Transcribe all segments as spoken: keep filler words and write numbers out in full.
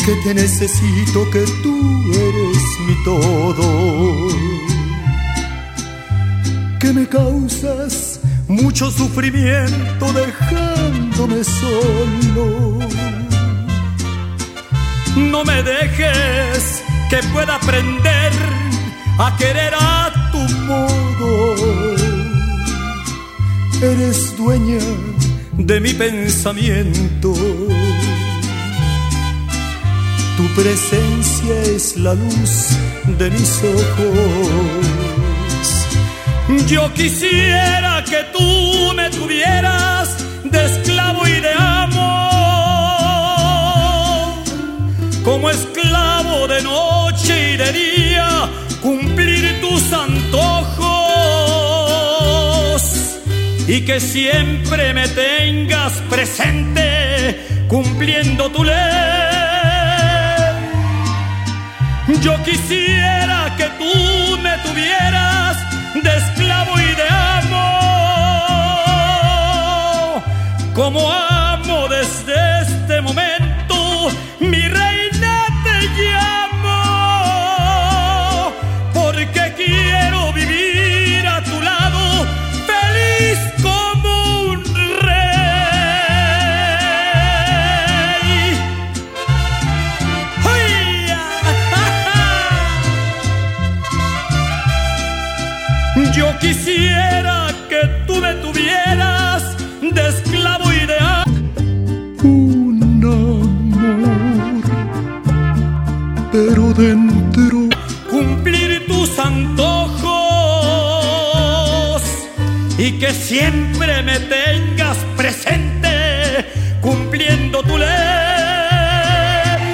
que te necesito, que tú eres mi todo, que me causas mucho sufrimiento dejándome solo. No me dejes que pueda aprender a querer a tu modo. Eres dueña de mi pensamiento. Tu presencia es la luz de mis ojos. Yo quisiera que tú me tuvieras de esclavo y de amo, como esclavo de noche y de día, cumplir tus antojos, y que siempre me tengas presente cumpliendo tu ley. Yo quisiera que tú me tuvieras de esclavo y de amo, como amo desde este momento, mi reina te llamo, porque quiero vivir a tu lado feliz como un rey. ¡Ay! Yo quisiera que tú me tuvieras de esclavo y de amo. Un amor, pero dentro. Cumplir tus antojos y que siempre me tengas presente cumpliendo tu ley.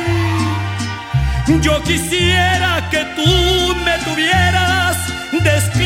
Yo quisiera que tú me tuvieras de esclavo